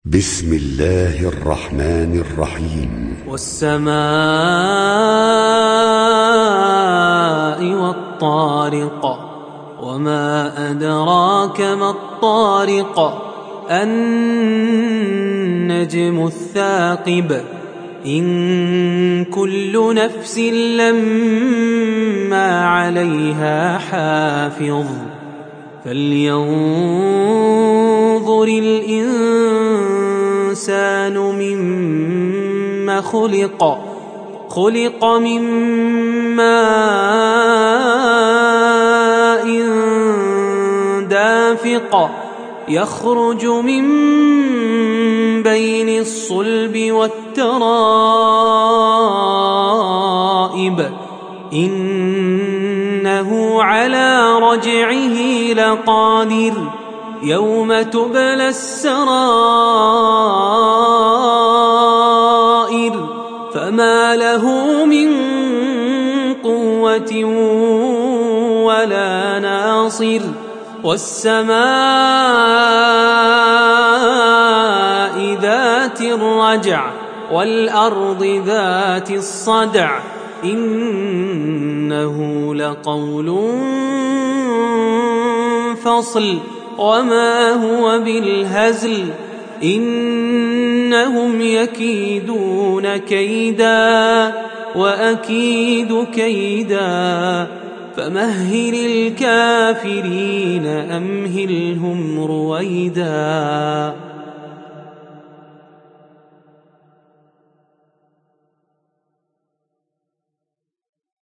بسم الله الرحمن الرحيم. والسماء والطارق وما أدراك ما الطارق النجم الثاقب إن كل نفس لما عليها حافظ فلينظر الإنسان مما خلق من ماء دافق يخرج من بين الصلب والترائب إنه على رجعه لقادر يوم تبلى السرائر فما له من قوة ولا ناصر والسماء ذات الرجع والأرض ذات الصدع إنه لقول فصل وما هو بالهزل إنهم يكيدون كيدا وأكيد كيدا فمهل الكافرين أمهلهم رويدا.